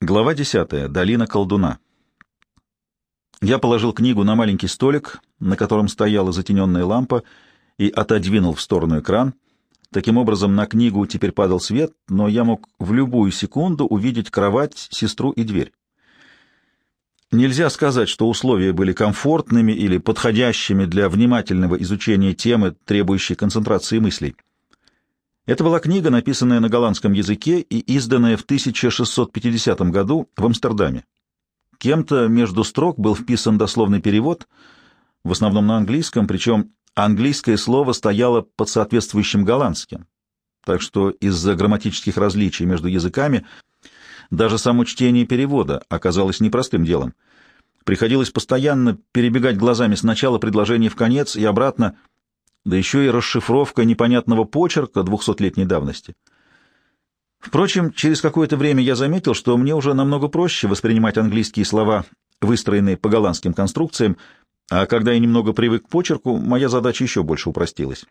Глава 10. Долина колдуна. Я положил книгу на маленький столик, на котором стояла затененная лампа, и отодвинул в сторону экран. Таким образом, на книгу теперь падал свет, но я мог в любую секунду увидеть кровать, сестру и дверь. Нельзя сказать, что условия были комфортными или подходящими для внимательного изучения темы, требующей концентрации мыслей. Это была книга, написанная на голландском языке и изданная в 1650 году в Амстердаме. Кем-то между строк был вписан дословный перевод, в основном на английском, причем английское слово стояло под соответствующим голландским, так что из-за грамматических различий между языками даже само чтение перевода оказалось непростым делом. Приходилось постоянно перебегать глазами с начала предложения в конец и обратно, да еще и расшифровка непонятного почерка 200-летней давности. Впрочем, через какое-то время я заметил, что мне уже намного проще воспринимать английские слова, выстроенные по голландским конструкциям, а когда я немного привык к почерку, моя задача еще больше упростилась.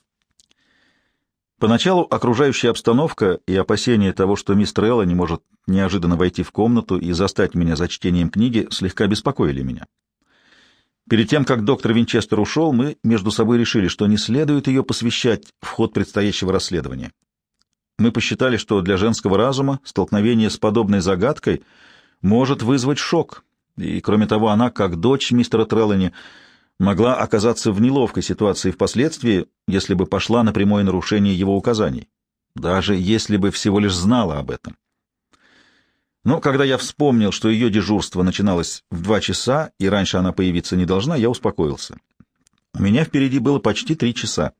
Поначалу окружающая обстановка и опасения того, что мистер Элла не может неожиданно войти в комнату и застать меня за чтением книги, слегка беспокоили меня. Перед тем, как доктор Винчестер ушел, мы между собой решили, что не следует ее посвящать в ход предстоящего расследования. Мы посчитали, что для женского разума столкновение с подобной загадкой может вызвать шок, и, кроме того, она, как дочь мистера Треллани, могла оказаться в неловкой ситуации впоследствии, если бы пошла на прямое нарушение его указаний, даже если бы всего лишь знала об этом. Но когда я вспомнил, что ее дежурство начиналось в 2 часа, и раньше она появиться не должна, я успокоился. У меня впереди было почти 3 часа.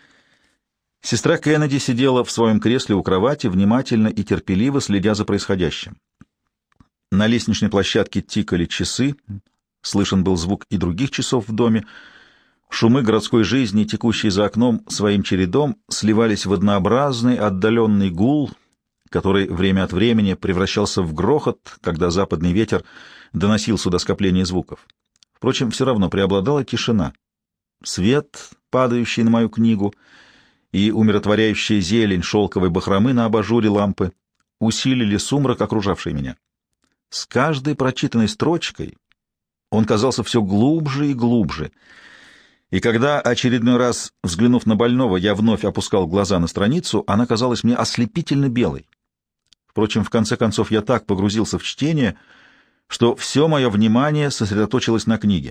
Сестра Кеннеди сидела в своем кресле у кровати, внимательно и терпеливо следя за происходящим. На лестничной площадке тикали часы, слышен был звук и других часов в доме. Шумы городской жизни, текущие за окном своим чередом, сливались в однообразный отдаленный гул, который время от времени превращался в грохот, когда западный ветер доносил сюда скопление звуков. Впрочем, все равно преобладала тишина. Свет, падающий на мою книгу, и умиротворяющая зелень шелковой бахромы на абажуре лампы усилили сумрак, окружавший меня. С каждой прочитанной строчкой он казался все глубже и глубже, и когда, очередной раз взглянув на больного, я вновь опускал глаза на страницу, она казалась мне ослепительно белой. Впрочем, в конце концов, я так погрузился в чтение, что все мое внимание сосредоточилось на книге.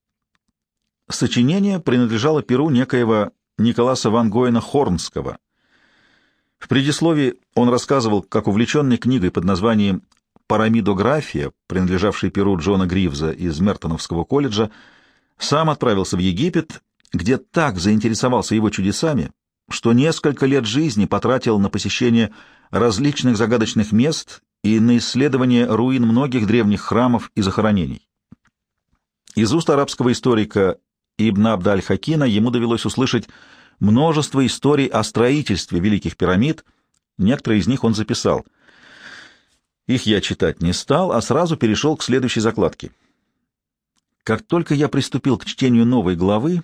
Сочинение принадлежало перу некоего Николаса ван Гойена Хорнского. В предисловии он рассказывал, как увлеченный книгой под названием «Парамидография», принадлежавшей перу Джона Гривза из Мертоновского колледжа, сам отправился в Египет, где так заинтересовался его чудесами, что несколько лет жизни потратил на посещение различных загадочных мест и на исследование руин многих древних храмов и захоронений. Из уст арабского историка Ибн Абд-аль-Хакина ему довелось услышать множество историй о строительстве великих пирамид, некоторые из них он записал. Их я читать не стал, а сразу перешел к следующей закладке. Как только я приступил к чтению новой главы,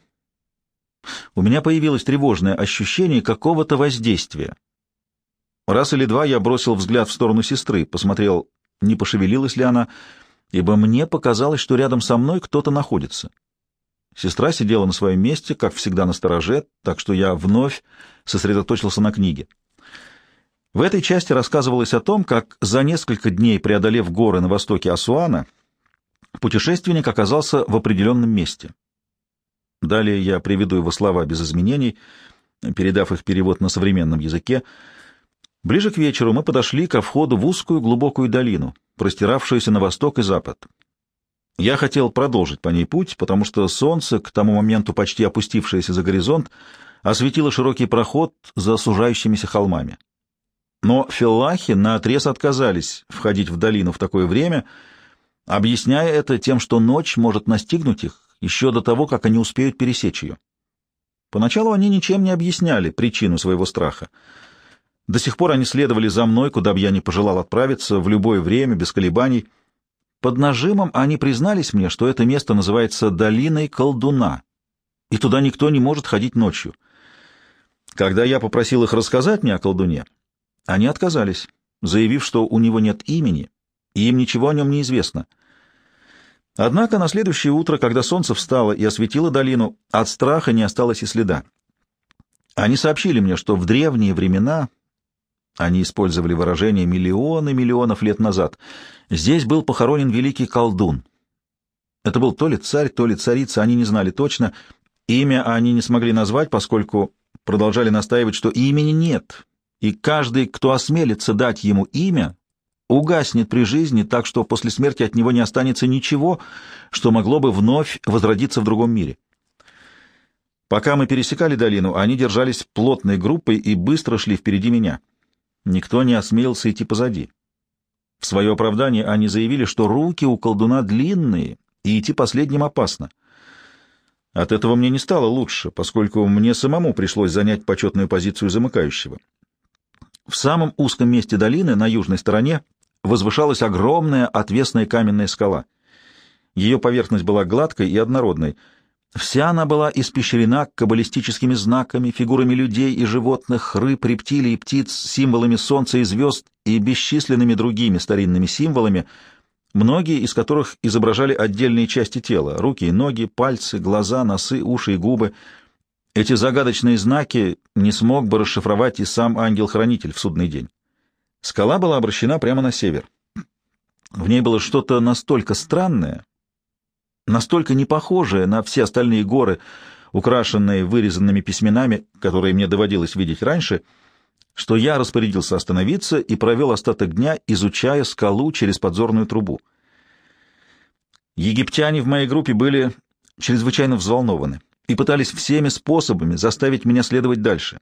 у меня появилось тревожное ощущение какого-то воздействия. Раз или два я бросил взгляд в сторону сестры, посмотрел, не пошевелилась ли она, ибо мне показалось, что рядом со мной кто-то находится. Сестра сидела на своем месте, как всегда, настороже, так что я вновь сосредоточился на книге. В этой части рассказывалось о том, как за несколько дней, преодолев горы на востоке Асуана, путешественник оказался в определенном месте. Далее я приведу его слова без изменений, передав их перевод на современном языке. Ближе к вечеру мы подошли ко входу в узкую глубокую долину, простиравшуюся на восток и запад. Я хотел продолжить по ней путь, потому что солнце, к тому моменту почти опустившееся за горизонт, осветило широкий проход за сужающимися холмами. Но феллахи наотрез отказались входить в долину в такое время, объясняя это тем, что ночь может настигнуть их еще до того, как они успеют пересечь ее. Поначалу они ничем не объясняли причину своего страха. До сих пор они следовали за мной, куда бы я ни пожелал отправиться, в любое время, без колебаний. Под нажимом они признались мне, что это место называется «Долиной колдуна», и туда никто не может ходить ночью. Когда я попросил их рассказать мне о колдуне, они отказались, заявив, что у него нет имени, и им ничего о нем не известно. Однако на следующее утро, когда солнце встало и осветило долину, от страха не осталось и следа. Они сообщили мне, что в древние времена, они использовали выражение «миллионы миллионов лет назад», здесь был похоронен великий колдун. Это был то ли царь, то ли царица, они не знали точно. Имя они не смогли назвать, поскольку продолжали настаивать, что имени нет, и каждый, кто осмелится дать ему имя, угаснет при жизни, так что после смерти от него не останется ничего, что могло бы вновь возродиться в другом мире. Пока мы пересекали долину, они держались плотной группой и быстро шли впереди меня. Никто не осмелился идти позади. В свое оправдание они заявили, что руки у колдуна длинные, и идти последним опасно. От этого мне не стало лучше, поскольку мне самому пришлось занять почетную позицию замыкающего. В самом узком месте долины, на южной стороне, возвышалась огромная отвесная каменная скала. Ее поверхность была гладкой и однородной. Вся она была испещрена каббалистическими знаками, фигурами людей и животных, рыб, рептилий и птиц, символами солнца и звезд и бесчисленными другими старинными символами, многие из которых изображали отдельные части тела — руки и ноги, пальцы, глаза, носы, уши и губы. Эти загадочные знаки не смог бы расшифровать и сам ангел-хранитель в судный день. Скала была обращена прямо на север. В ней было что-то настолько странное, настолько не похожее на все остальные горы, украшенные вырезанными письменами, которые мне доводилось видеть раньше, что я распорядился остановиться и провел остаток дня, изучая скалу через подзорную трубу. Египтяне в моей группе были чрезвычайно взволнованы и пытались всеми способами заставить меня следовать дальше.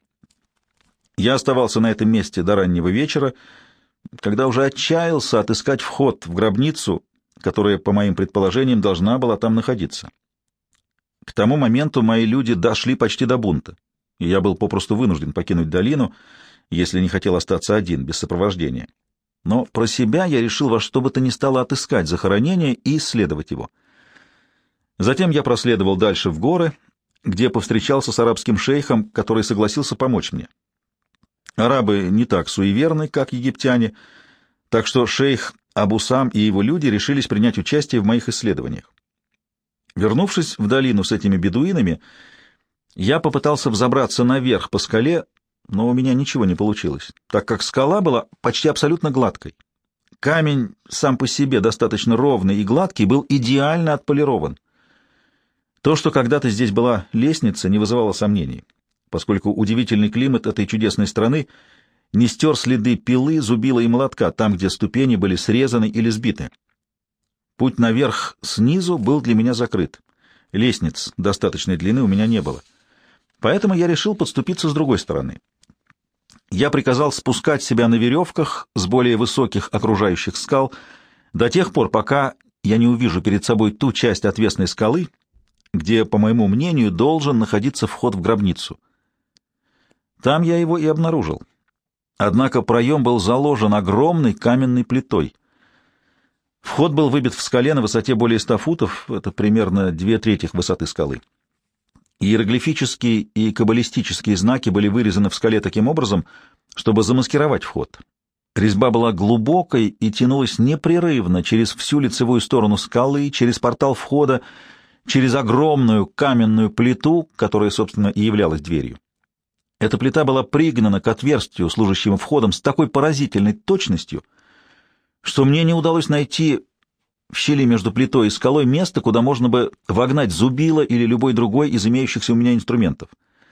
Я оставался на этом месте до раннего вечера, когда уже отчаялся отыскать вход в гробницу, которая, по моим предположениям, должна была там находиться. К тому моменту мои люди дошли почти до бунта, и я был попросту вынужден покинуть долину, если не хотел остаться один, без сопровождения. Но про себя я решил во что бы то ни стало отыскать захоронение и исследовать его. Затем я проследовал дальше в горы, где повстречался с арабским шейхом, который согласился помочь мне. Арабы не так суеверны, как египтяне, так что шейх Абусам и его люди решились принять участие в моих исследованиях. Вернувшись в долину с этими бедуинами, я попытался взобраться наверх по скале, но у меня ничего не получилось, так как скала была почти абсолютно гладкой. Камень сам по себе достаточно ровный и гладкий был идеально отполирован. То, что когда-то здесь была лестница, не вызывало сомнений, поскольку удивительный климат этой чудесной страны не стер следы пилы, зубила и молотка там, где ступени были срезаны или сбиты. Путь наверх снизу был для меня закрыт. Лестниц достаточной длины у меня не было. Поэтому я решил подступиться с другой стороны. Я приказал спускать себя на веревках с более высоких окружающих скал до тех пор, пока я не увижу перед собой ту часть отвесной скалы, где, по моему мнению, должен находиться вход в гробницу. Там я его и обнаружил. Однако проем был заложен огромной каменной плитой. Вход был выбит в скале на высоте более 100 футов, это примерно 2/3 высоты скалы. Иероглифические и каббалистические знаки были вырезаны в скале таким образом, чтобы замаскировать вход. Резьба была глубокой и тянулась непрерывно через всю лицевую сторону скалы, через портал входа, через огромную каменную плиту, которая, собственно, и являлась дверью. Эта плита была пригнана к отверстию, служащему входом, с такой поразительной точностью, что мне не удалось найти в щели между плитой и скалой место, куда можно бы вогнать зубило или любой другой из имеющихся у меня инструментов.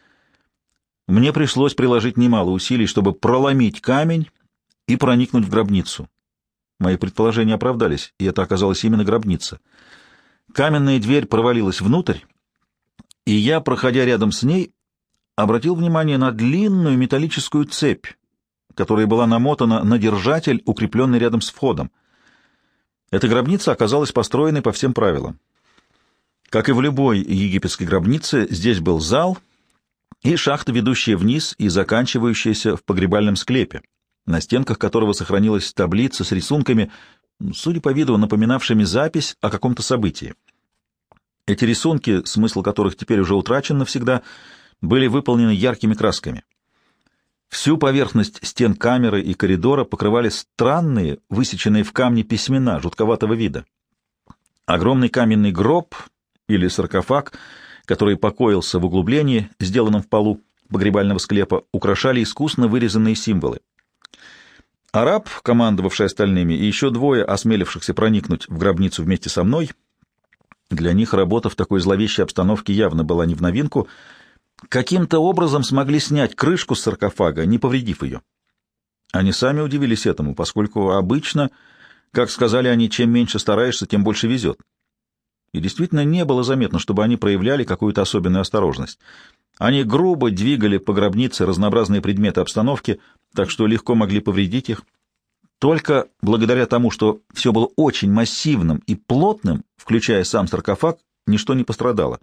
Мне пришлось приложить немало усилий, чтобы проломить камень и проникнуть в гробницу. Мои предположения оправдались, и это оказалась именно гробница. Каменная дверь провалилась внутрь, и я, проходя рядом с ней, обратил внимание на длинную металлическую цепь, которая была намотана на держатель, укрепленный рядом с входом. Эта гробница оказалась построенной по всем правилам. Как и в любой египетской гробнице, здесь был зал и шахта, ведущая вниз и заканчивающаяся в погребальном склепе, на стенках которого сохранилась таблица с рисунками, судя по виду, напоминавшими запись о каком-то событии. Эти рисунки, смысл которых теперь уже утрачен навсегда, были выполнены яркими красками. Всю поверхность стен камеры и коридора покрывали странные, высеченные в камне письмена жутковатого вида. Огромный каменный гроб или саркофаг, который покоился в углублении, сделанном в полу погребального склепа, украшали искусно вырезанные символы. Араб, командовавший остальными, и еще двое, осмелившихся проникнуть в гробницу вместе со мной, для них работа в такой зловещей обстановке явно была не в новинку, каким-то образом смогли снять крышку с саркофага, не повредив ее. Они сами удивились этому, поскольку обычно, как сказали они, чем меньше стараешься, тем больше везет. И действительно не было заметно, чтобы они проявляли какую-то особенную осторожность. Они грубо двигали по гробнице разнообразные предметы обстановки, так что легко могли повредить их. Только благодаря тому, что все было очень массивным и плотным, включая сам саркофаг, ничто не пострадало.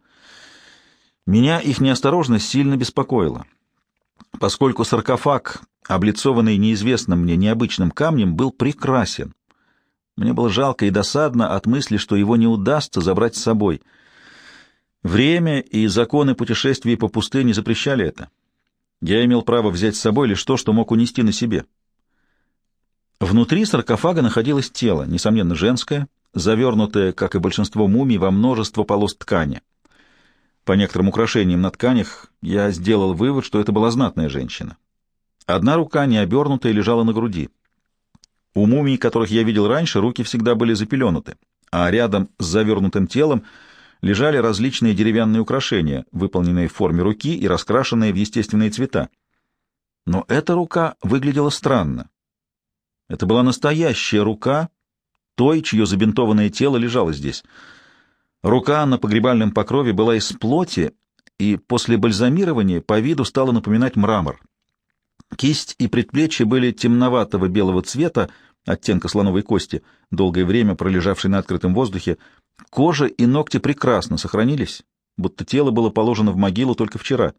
Меня их неосторожность сильно беспокоила, поскольку саркофаг, облицованный неизвестным мне необычным камнем, был прекрасен. Мне было жалко и досадно от мысли, что его не удастся забрать с собой. Время и законы путешествий по пустыне запрещали это. Я имел право взять с собой лишь то, что мог унести на себе. Внутри саркофага находилось тело, несомненно, женское, завернутое, как и большинство мумий, во множество полос ткани. По некоторым украшениям на тканях я сделал вывод, что это была знатная женщина. Одна рука, не обернутая, лежала на груди. У мумий, которых я видел раньше, руки всегда были запеленуты, а рядом с завернутым телом лежали различные деревянные украшения, выполненные в форме руки и раскрашенные в естественные цвета. Но эта рука выглядела странно. Это была настоящая рука той, чье забинтованное тело лежало здесь. Рука на погребальном покрове была из плоти и после бальзамирования по виду стала напоминать мрамор. Кисть и предплечья были темноватого белого цвета, оттенка слоновой кости, долгое время пролежавшей на открытом воздухе. Кожа и ногти прекрасно сохранились, будто тело было положено в могилу только вчера.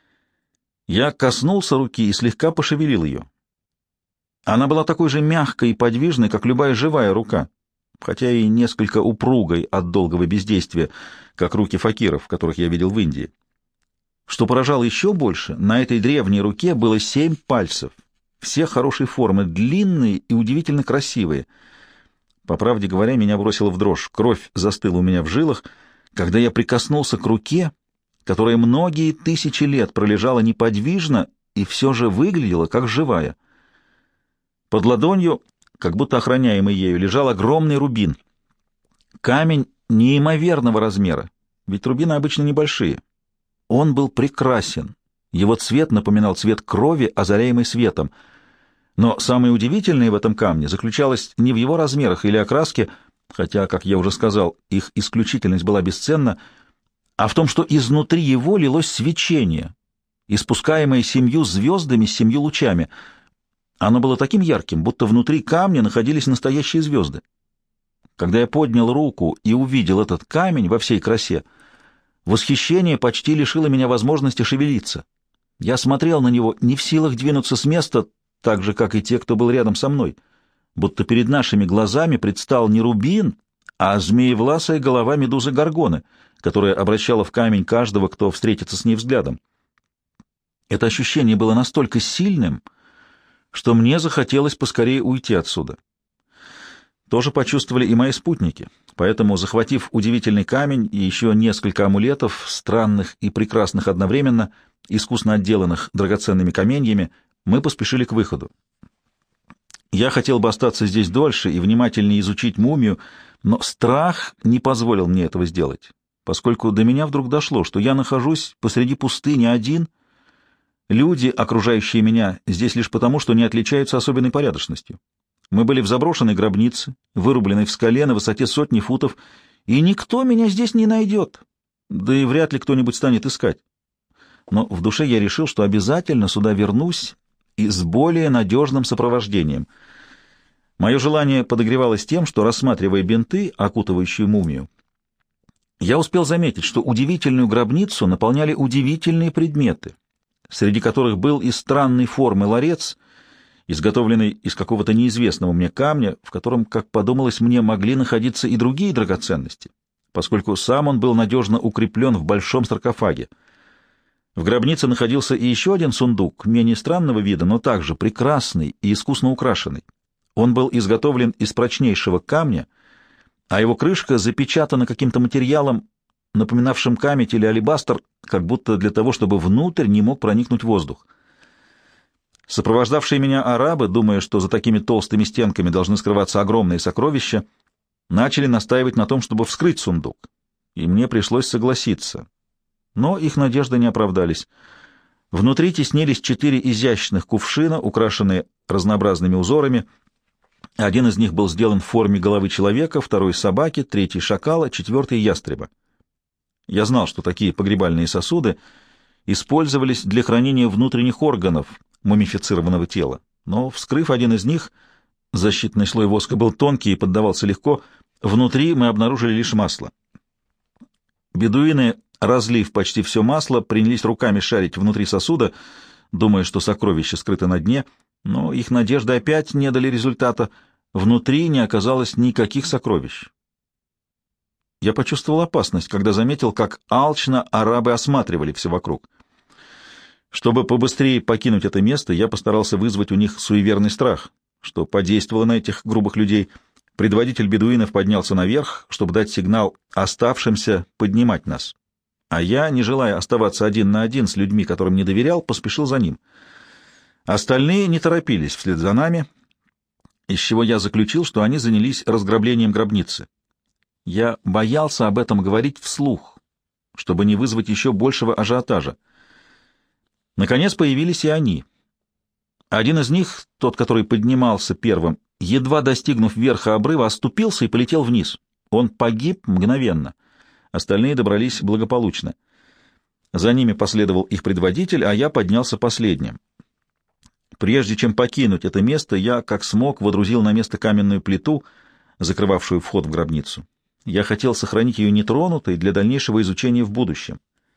Я коснулся руки и слегка пошевелил ее. Она была такой же мягкой и подвижной, как любая живая рука, хотя и несколько упругой от долгого бездействия, как руки факиров, которых я видел в Индии. Что поражало еще больше, на этой древней руке было 7 пальцев, все хорошей формы, длинные и удивительно красивые. По правде говоря, меня бросило в дрожь, кровь застыла у меня в жилах, когда я прикоснулся к руке, которая многие тысячи лет пролежала неподвижно и все же выглядела как живая. Под ладонью, как будто охраняемый ею, лежал огромный рубин. Камень неимоверного размера, ведь рубины обычно небольшие. Он был прекрасен. Его цвет напоминал цвет крови, озаряемой светом. Но самое удивительное в этом камне заключалось не в его размерах или окраске, хотя, как я уже сказал, их исключительность была бесценна, а в том, что изнутри его лилось свечение, испускаемое 7 звездами с 7 лучами. Оно было таким ярким, будто внутри камня находились настоящие звезды. Когда я поднял руку и увидел этот камень во всей красе, восхищение почти лишило меня возможности шевелиться. Я смотрел на него, не в силах двинуться с места, так же, как и те, кто был рядом со мной, будто перед нашими глазами предстал не рубин, а змеевласая голова медузы Горгоны, которая обращала в камень каждого, кто встретится с ней взглядом. Это ощущение было настолько сильным, что мне захотелось поскорее уйти отсюда. Тоже почувствовали и мои спутники, поэтому, захватив удивительный камень и еще несколько амулетов, странных и прекрасных одновременно, искусно отделанных драгоценными каменьями, мы поспешили к выходу. Я хотел бы остаться здесь дольше и внимательнее изучить мумию, но страх не позволил мне этого сделать, поскольку до меня вдруг дошло, что я нахожусь посреди пустыни один. Люди, окружающие меня, здесь лишь потому, что не отличаются особенной порядочностью. Мы были в заброшенной гробнице, вырубленной в скале на высоте 100 футов, и никто меня здесь не найдет, да и вряд ли кто-нибудь станет искать. Но в душе я решил, что обязательно сюда вернусь и с более надежным сопровождением. Мое желание подогревалось тем, что, рассматривая бинты, окутывающие мумию, я успел заметить, что удивительную гробницу наполняли удивительные предметы, среди которых был и странной формы ларец, изготовленный из какого-то неизвестного мне камня, в котором, как подумалось мне, могли находиться и другие драгоценности, поскольку сам он был надежно укреплен в большом саркофаге. В гробнице находился и еще один сундук, менее странного вида, но также прекрасный и искусно украшенный. Он был изготовлен из прочнейшего камня, а его крышка запечатана каким-то материалом, напоминавшим камедь или алебастр, как будто для того, чтобы внутрь не мог проникнуть воздух. Сопровождавшие меня арабы, думая, что за такими толстыми стенками должны скрываться огромные сокровища, начали настаивать на том, чтобы вскрыть сундук, и мне пришлось согласиться. Но их надежды не оправдались. Внутри теснились 4 изящных кувшина, украшенные разнообразными узорами. Один из них был сделан в форме головы человека, второй — собаки, третий — шакала, четвертый — ястреба. Я знал, что такие погребальные сосуды использовались для хранения внутренних органов мумифицированного тела, но, вскрыв один из них, защитный слой воска был тонкий и поддавался легко, внутри мы обнаружили лишь масло. Бедуины, разлив почти все масло, принялись руками шарить внутри сосуда, думая, что сокровище скрыто на дне, но их надежды опять не дали результата. Внутри не оказалось никаких сокровищ. Я почувствовал опасность, когда заметил, как алчно арабы осматривали все вокруг. Чтобы побыстрее покинуть это место, я постарался вызвать у них суеверный страх, что подействовало на этих грубых людей. Предводитель бедуинов поднялся наверх, чтобы дать сигнал оставшимся поднимать нас. А я, не желая оставаться один на один с людьми, которым не доверял, поспешил за ним. Остальные не торопились вслед за нами, из чего я заключил, что они занялись разграблением гробницы. Я боялся об этом говорить вслух, чтобы не вызвать еще большего ажиотажа. Наконец появились и они. Один из них, тот, который поднимался первым, едва достигнув верха обрыва, оступился и полетел вниз. Он погиб мгновенно. Остальные добрались благополучно. За ними последовал их предводитель, а я поднялся последним. Прежде чем покинуть это место, я, как смог, водрузил на место каменную плиту, закрывавшую вход в гробницу. Я хотел сохранить ее нетронутой для дальнейшего изучения в будущем.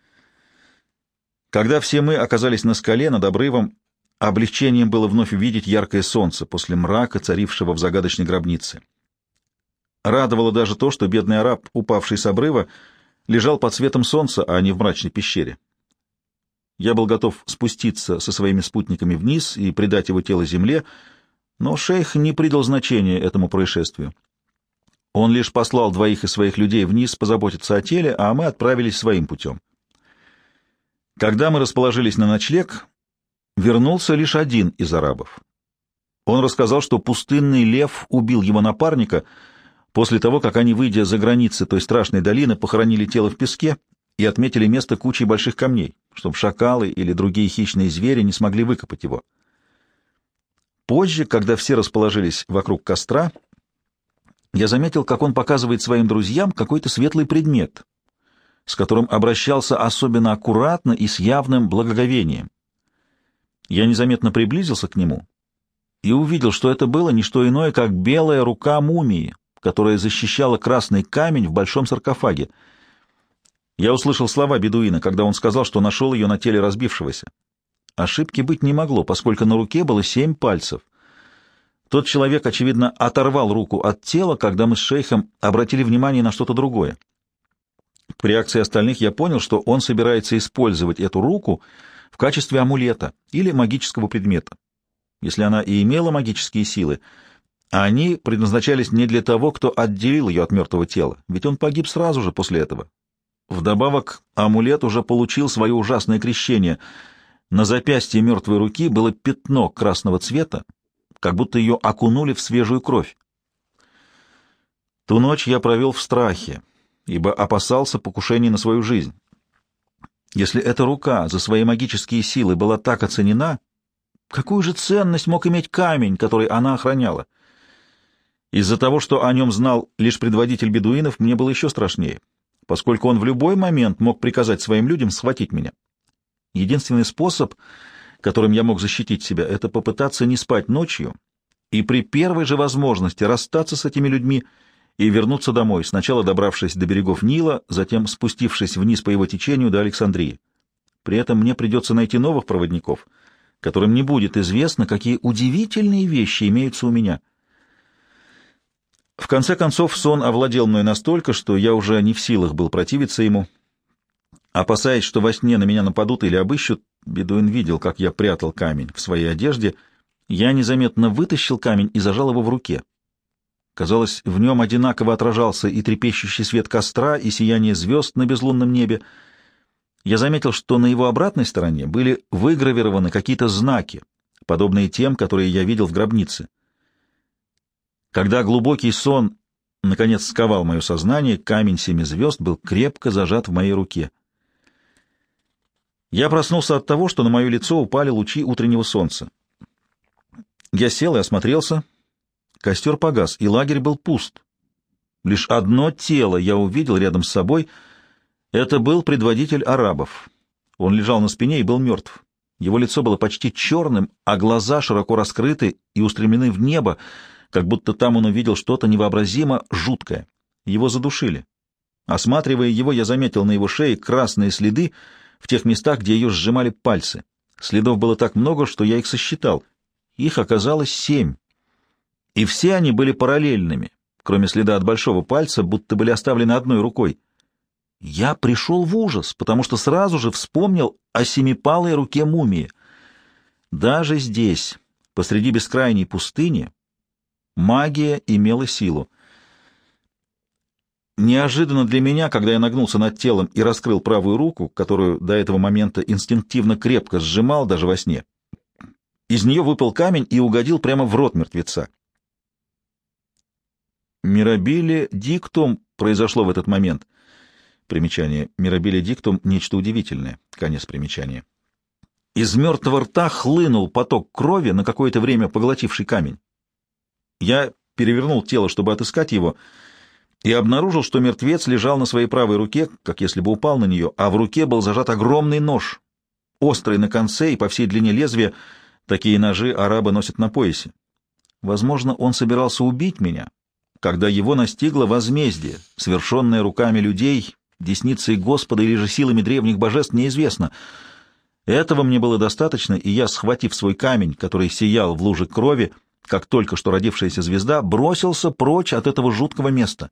Когда все мы оказались на скале над обрывом, облегчением было вновь увидеть яркое солнце после мрака, царившего в загадочной гробнице. Радовало даже то, что бедный араб, упавший с обрыва, лежал под светом солнца, а не в мрачной пещере. Я был готов спуститься со своими спутниками вниз и предать его тело земле, но шейх не придал значения этому происшествию. Он лишь послал 2 из своих людей вниз позаботиться о теле, а мы отправились своим путем. Когда мы расположились на ночлег, вернулся лишь один из арабов. Он рассказал, что пустынный лев убил его напарника после того, как они, выйдя за границы той страшной долины, похоронили тело в песке и отметили место кучей больших камней, чтобы шакалы или другие хищные звери не смогли выкопать его. Позже, когда все расположились вокруг костра, я заметил, как он показывает своим друзьям какой-то светлый предмет, с которым обращался особенно аккуратно и с явным благоговением. Я незаметно приблизился к нему и увидел, что это было не что иное, как белая рука мумии, которая защищала красный камень в большом саркофаге. Я услышал слова бедуина, когда он сказал, что нашел ее на теле разбившегося. Ошибки быть не могло, поскольку на руке было 7 пальцев. Тот человек, очевидно, оторвал руку от тела, когда мы с шейхом обратили внимание на что-то другое. По реакции остальных я понял, что он собирается использовать эту руку в качестве амулета или магического предмета. Если она и имела магические силы, они предназначались не для того, кто отделил ее от мертвого тела, ведь он погиб сразу же после этого. Вдобавок, амулет уже получил свое ужасное крещение. На запястье мертвой руки было пятно красного цвета, как будто ее окунули в свежую кровь. Ту ночь я провел в страхе, ибо опасался покушений на свою жизнь. Если эта рука за свои магические силы была так оценена, какую же ценность мог иметь камень, который она охраняла? Из-за того, что о нем знал лишь предводитель бедуинов, мне было еще страшнее, поскольку он в любой момент мог приказать своим людям схватить меня. Единственный способ, которым я мог защитить себя, это попытаться не спать ночью и при первой же возможности расстаться с этими людьми и вернуться домой, сначала добравшись до берегов Нила, затем спустившись вниз по его течению до Александрии. При этом мне придется найти новых проводников, которым не будет известно, какие удивительные вещи имеются у меня. В конце концов, сон овладел мной настолько, что я уже не в силах был противиться ему. Опасаясь, что во сне на меня нападут или обыщут, бедуин видел, как я прятал камень в своей одежде. Я незаметно вытащил камень и зажал его в руке. Казалось, в нем одинаково отражался и трепещущий свет костра, и сияние звезд на безлунном небе. Я заметил, что на его обратной стороне были выгравированы какие-то знаки, подобные тем, которые я видел в гробнице. Когда глубокий сон наконец сковал мое сознание, камень семи звезд был крепко зажат в моей руке. Я проснулся от того, что на мое лицо упали лучи утреннего солнца. Я сел и осмотрелся. Костер погас, и лагерь был пуст. Лишь одно тело я увидел рядом с собой. Это был предводитель арабов. Он лежал на спине и был мертв. Его лицо было почти черным, а глаза широко раскрыты и устремлены в небо, как будто там он увидел что-то невообразимо жуткое. Его задушили. Осматривая его, я заметил на его шее красные следы в тех местах, где ее сжимали пальцы. Следов было так много, что я их сосчитал. Их оказалось 7. И все они были параллельными, кроме следа от большого пальца, будто были оставлены одной рукой. Я пришел в ужас, потому что сразу же вспомнил о семипалой руке мумии. Даже здесь, посреди бескрайней пустыни, магия имела силу. Неожиданно для меня, когда я нагнулся над телом и раскрыл правую руку, которую до этого момента инстинктивно крепко сжимал даже во сне, из нее выпал камень и угодил прямо в рот мертвеца. «Мирабиле диктум» произошло в этот момент. Примечание. «Мирабиле диктум» — нечто удивительное. Конец примечания. Из мертвого рта хлынул поток крови, на какое-то время поглотивший камень. Я перевернул тело, чтобы отыскать его, и обнаружил, что мертвец лежал на своей правой руке, как если бы упал на нее, а в руке был зажат огромный нож, острый на конце и по всей длине лезвия. Такие ножи арабы носят на поясе. Возможно, он собирался убить меня, когда его настигло возмездие, совершенное руками людей, десницей Господа или же силами древних божеств, неизвестно. Этого мне было достаточно, и я, схватив свой камень, который сиял в луже крови, как только что родившаяся звезда, бросился прочь от этого жуткого места.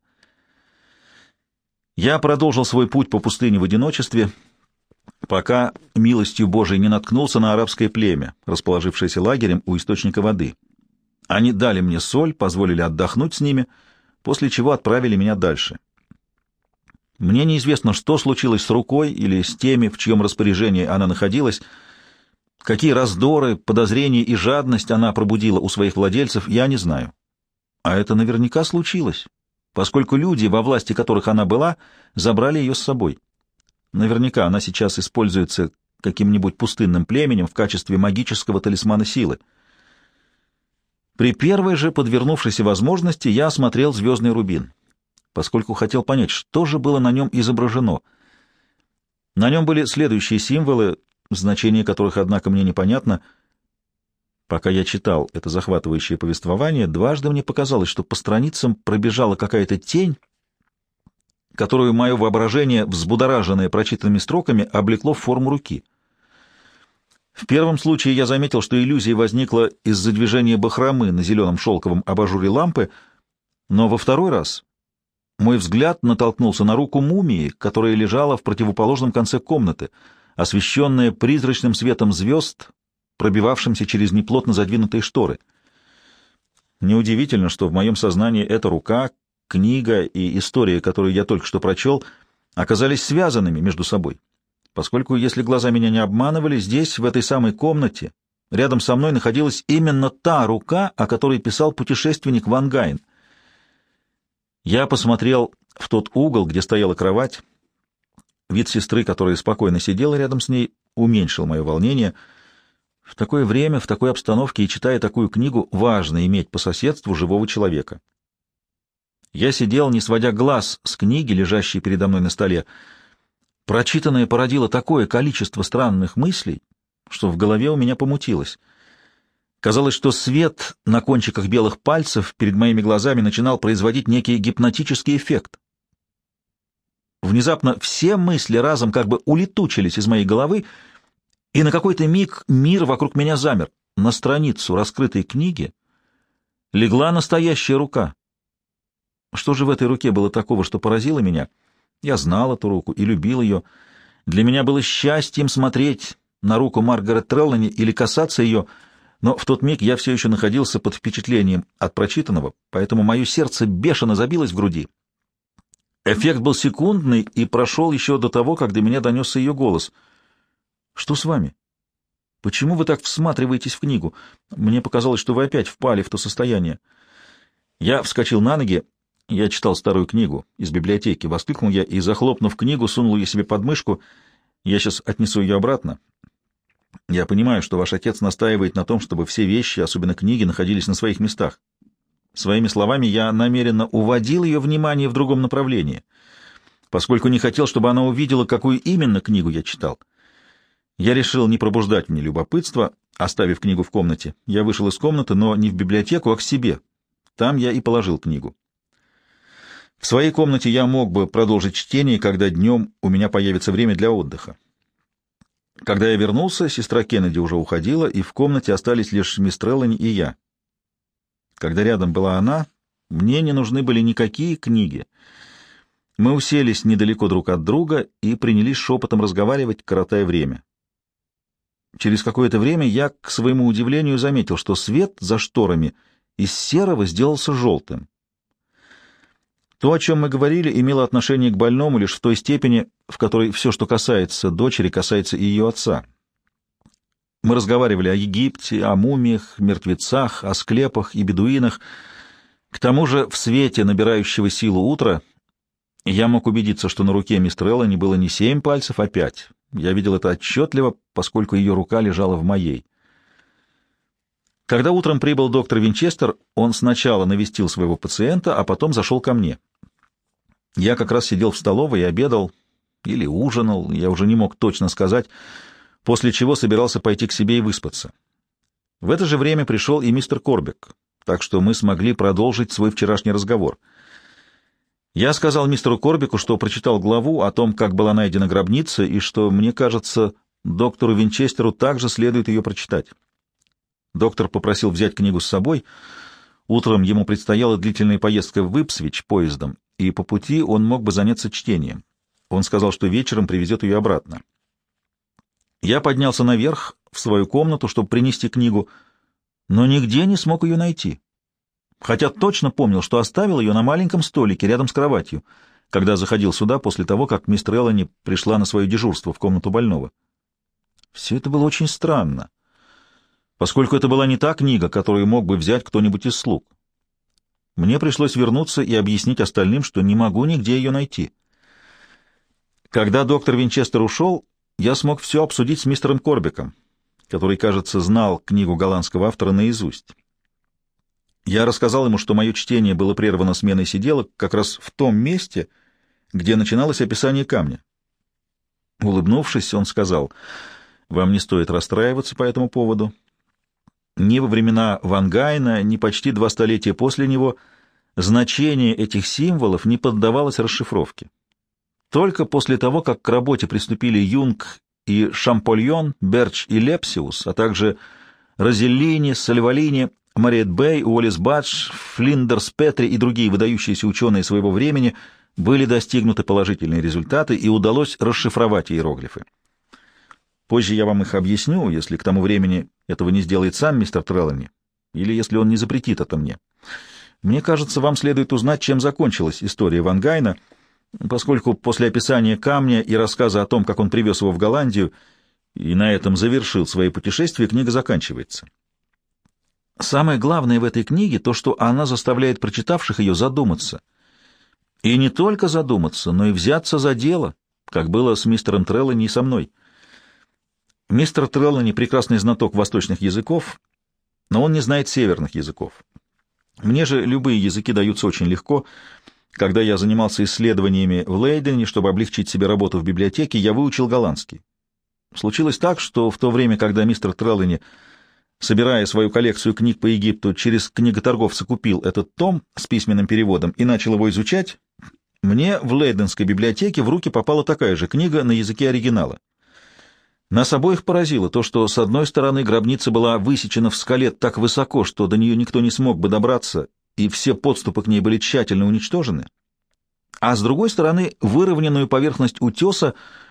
Я продолжил свой путь по пустыне в одиночестве, пока милостью Божией не наткнулся на арабское племя, расположившееся лагерем у источника воды. Они дали мне соль, позволили отдохнуть с ними, после чего отправили меня дальше. Мне неизвестно, что случилось с рукой или с теми, в чьем распоряжении она находилась, какие раздоры, подозрения и жадность она пробудила у своих владельцев, я не знаю. А это наверняка случилось, поскольку люди, во власти которых она была, забрали ее с собой. Наверняка она сейчас используется каким-нибудь пустынным племенем в качестве магического талисмана силы. При первой же подвернувшейся возможности я осмотрел звездный рубин, поскольку хотел понять, что же было на нем изображено. На нем были следующие символы, значение которых, однако, мне непонятно. Пока я читал это захватывающее повествование, дважды мне показалось, что по страницам пробежала какая-то тень, которую мое воображение, взбудораженное прочитанными строками, облекло в форму руки. В первом случае я заметил, что иллюзия возникла из-за движения бахромы на зеленом шелковом абажуре лампы, но во второй раз мой взгляд натолкнулся на руку мумии, которая лежала в противоположном конце комнаты, освещенная призрачным светом звезд, пробивавшимся через неплотно задвинутые шторы. Неудивительно, что в моем сознании эта рука, книга и история, которую я только что прочел, оказались связанными между собой, поскольку, если глаза меня не обманывали, здесь, в этой самой комнате, рядом со мной находилась именно та рука, о которой писал путешественник Ван Гайн. Я посмотрел в тот угол, где стояла кровать. Вид сестры, которая спокойно сидела рядом с ней, уменьшил мое волнение. В такое время, в такой обстановке и читая такую книгу, важно иметь по соседству живого человека. Я сидел, не сводя глаз с книги, лежащей передо мной на столе. Прочитанное породило такое количество странных мыслей, что в голове у меня помутилось. Казалось, что свет на кончиках белых пальцев перед моими глазами начинал производить некий гипнотический эффект. Внезапно все мысли разом как бы улетучились из моей головы, и на какой-то миг мир вокруг меня замер. На страницу раскрытой книги легла настоящая рука. Что же в этой руке было такого, что поразило меня? Я знал эту руку и любил ее. Для меня было счастьем смотреть на руку Маргарет Треллани или касаться ее, но в тот миг я все еще находился под впечатлением от прочитанного, поэтому мое сердце бешено забилось в груди. Эффект был секундный и прошел еще до того, как до меня донесся ее голос. «Что с вами? Почему вы так всматриваетесь в книгу? Мне показалось, что вы опять впали в то состояние». Я вскочил на ноги. Я читал старую книгу из библиотеки. Воскликнул я и, захлопнув книгу, сунул ее себе под мышку. Я сейчас отнесу ее обратно. Я понимаю, что ваш отец настаивает на том, чтобы все вещи, особенно книги, находились на своих местах. Своими словами, я намеренно уводил ее внимание в другом направлении, поскольку не хотел, чтобы она увидела, какую именно книгу я читал. Я решил не пробуждать мне любопытство, оставив книгу в комнате. Я вышел из комнаты, но не в библиотеку, а к себе. Там я и положил книгу. В своей комнате я мог бы продолжить чтение, когда днем у меня появится время для отдыха. Когда я вернулся, сестра Кеннеди уже уходила, и в комнате остались лишь мисс Треллани и я. Когда рядом была она, мне не нужны были никакие книги. Мы уселись недалеко друг от друга и принялись шепотом разговаривать, коротая время. Через какое-то время я, к своему удивлению, заметил, что свет за шторами из серого сделался желтым. То, о чем мы говорили, имело отношение к больному лишь в той степени, в которой все, что касается дочери, касается и ее отца. Мы разговаривали о Египте, о мумиях, мертвецах, о склепах и бедуинах. К тому же в свете набирающего силу утра я мог убедиться, что на руке мисс Треллани было не 7 пальцев, а 5. Я видел это отчетливо, поскольку ее рука лежала в моей. Когда утром прибыл доктор Винчестер, он сначала навестил своего пациента, а потом зашел ко мне. Я как раз сидел в столовой и обедал, или ужинал, я уже не мог точно сказать, после чего собирался пойти к себе и выспаться. В это же время пришел и мистер Корбек, так что мы смогли продолжить свой вчерашний разговор. Я сказал мистеру Корбеку, что прочитал главу о том, как была найдена гробница, и что, мне кажется, доктору Винчестеру также следует ее прочитать. Доктор попросил взять книгу с собой. Утром ему предстояла длительная поездка в Ипсвич поездом, и по пути он мог бы заняться чтением. Он сказал, что вечером привезет ее обратно. Я поднялся наверх, в свою комнату, чтобы принести книгу, но нигде не смог ее найти. Хотя точно помнил, что оставил ее на маленьком столике рядом с кроватью, когда заходил сюда после того, как мисс Треллани пришла на свое дежурство в комнату больного. Все это было очень странно, поскольку это была не та книга, которую мог бы взять кто-нибудь из слуг. Мне пришлось вернуться и объяснить остальным, что не могу нигде ее найти. Когда доктор Винчестер ушел, я смог все обсудить с мистером Корбеком, который, кажется, знал книгу голландского автора наизусть. Я рассказал ему, что мое чтение было прервано сменой сиделок как раз в том месте, где начиналось описание камня. Улыбнувшись, он сказал: «Вам не стоит расстраиваться по этому поводу. Ни во времена Ван Гайна, ни почти 2 столетия после него значение этих символов не поддавалось расшифровке. Только после того, как к работе приступили Юнг и Шампольон, Берч и Лепсиус, а также Розеллини, Сальвалини, Мариет Бэй, Уоллес Бадж, Флиндерс Петри и другие выдающиеся ученые своего времени, были достигнуты положительные результаты и удалось расшифровать иероглифы. Позже я вам их объясню, если к тому времени этого не сделает сам мистер Треллани, или если он не запретит это мне. Мне кажется, вам следует узнать, чем закончилась история Ван Гайна, поскольку после описания камня и рассказа о том, как он привез его в Голландию, и на этом завершил свои путешествия, книга заканчивается. Самое главное в этой книге то, что она заставляет прочитавших ее задуматься. И не только задуматься, но и взяться за дело, как было с мистером Треллани и со мной. Мистер Треллани — прекрасный знаток восточных языков, но он не знает северных языков. Мне же любые языки даются очень легко. Когда я занимался исследованиями в Лейдене, чтобы облегчить себе работу в библиотеке, я выучил голландский. Случилось так, что в то время, когда мистер Треллани, собирая свою коллекцию книг по Египту, через книготорговца купил этот том с письменным переводом и начал его изучать, мне в Лейденской библиотеке в руки попала такая же книга на языке оригинала. Нас обоих поразило то, что, с одной стороны, гробница была высечена в скале так высоко, что до нее никто не смог бы добраться, и все подступы к ней были тщательно уничтожены, а с другой стороны, выровненную поверхность утеса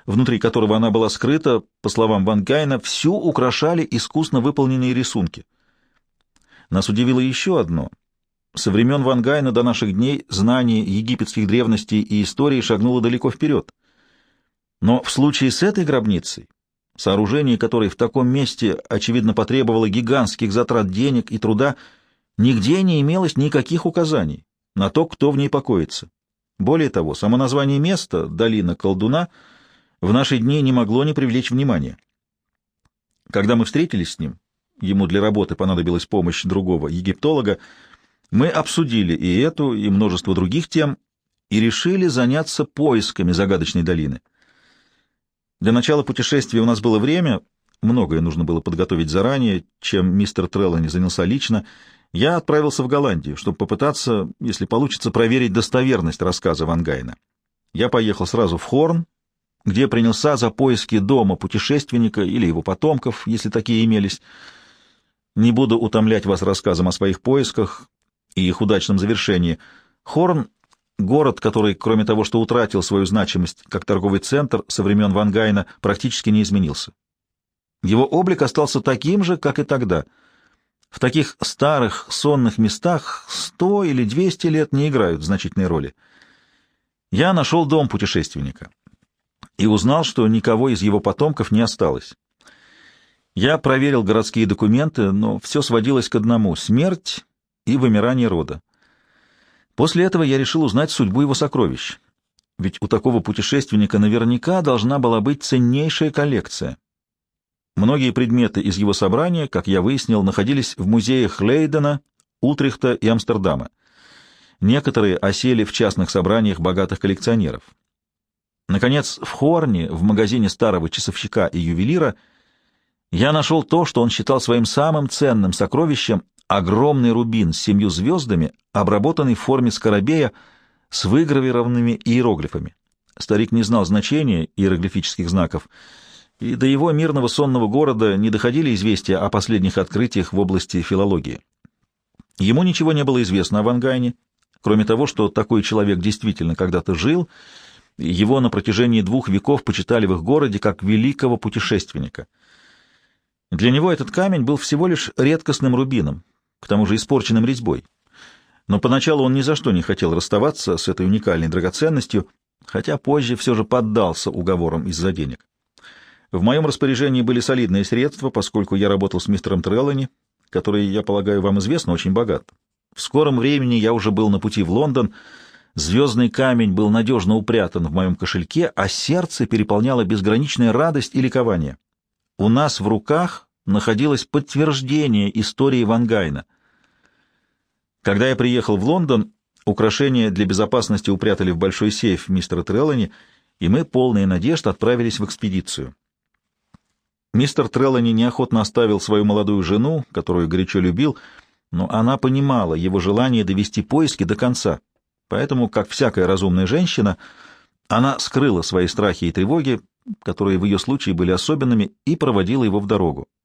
внутри которого она была скрыта, по словам Ван Гайна, всю украшали искусно выполненные рисунки. Нас удивило еще одно. Со времен Ван Гайна до наших дней знание египетских древностей и истории шагнуло далеко вперед. Но в случае с этой гробницей, сооружение которой в таком месте, очевидно, потребовало гигантских затрат денег и труда, нигде не имелось никаких указаний на то, кто в ней покоится. Более того, само название места, долина колдуна, в наши дни не могло не привлечь внимания. Когда мы встретились с ним, ему для работы понадобилась помощь другого египтолога, мы обсудили и эту, и множество других тем, и решили заняться поисками загадочной долины. Для начала путешествия у нас было время, многое нужно было подготовить заранее, чем мистер Треллани занялся лично. Я отправился в Голландию, чтобы попытаться, если получится, проверить достоверность рассказа Ван Гайна. Я поехал сразу в Хорн, где принялся за поиски дома путешественника или его потомков, если такие имелись. Не буду утомлять вас рассказом о своих поисках и их удачном завершении. Хорн — город, который, кроме того, что утратил свою значимость как торговый центр со времен Ван Гайна, практически не изменился. Его облик остался таким же, как и тогда. В таких старых сонных местах 100 или 200 лет не играют значительной роли. Я нашел дом путешественника и узнал, что никого из его потомков не осталось. Я проверил городские документы, но все сводилось к одному — смерть и вымирание рода. После этого я решил узнать судьбу его сокровищ, ведь у такого путешественника наверняка должна была быть ценнейшая коллекция. Многие предметы из его собрания, как я выяснил, находились в музеях Лейдена, Утрехта и Амстердама. Некоторые осели в частных собраниях богатых коллекционеров. Наконец, в Хорне, в магазине старого часовщика и ювелира, я нашел то, что он считал своим самым ценным сокровищем — огромный рубин с 7 звездами, обработанный в форме скоробея с выгравированными иероглифами. Старик не знал значения иероглифических знаков, и до его мирного сонного города не доходили известия о последних открытиях в области филологии. Ему ничего не было известно о Ван Гайне, кроме того, что такой человек действительно когда-то жил, и его на протяжении 2 веков почитали в их городе как великого путешественника. Для него этот камень был всего лишь редкостным рубином, к тому же испорченным резьбой. Но поначалу он ни за что не хотел расставаться с этой уникальной драгоценностью, хотя позже все же поддался уговорам из-за денег. В моем распоряжении были солидные средства, поскольку я работал с мистером Треллани, который, я полагаю, вам известно, очень богат. В скором времени я уже был на пути в Лондон, звездный камень был надежно упрятан в моем кошельке, а сердце переполняло безграничная радость и ликование. У нас в руках находилось подтверждение истории Ван Гайна. Когда я приехал в Лондон, украшения для безопасности упрятали в большой сейф мистера Треллани, и мы, полные надежд, отправились в экспедицию. Мистер Треллани неохотно оставил свою молодую жену, которую горячо любил, но она понимала его желание довести поиски до конца, поэтому, как всякая разумная женщина, она скрыла свои страхи и тревоги, которые в ее случае были особенными, и проводила его в дорогу.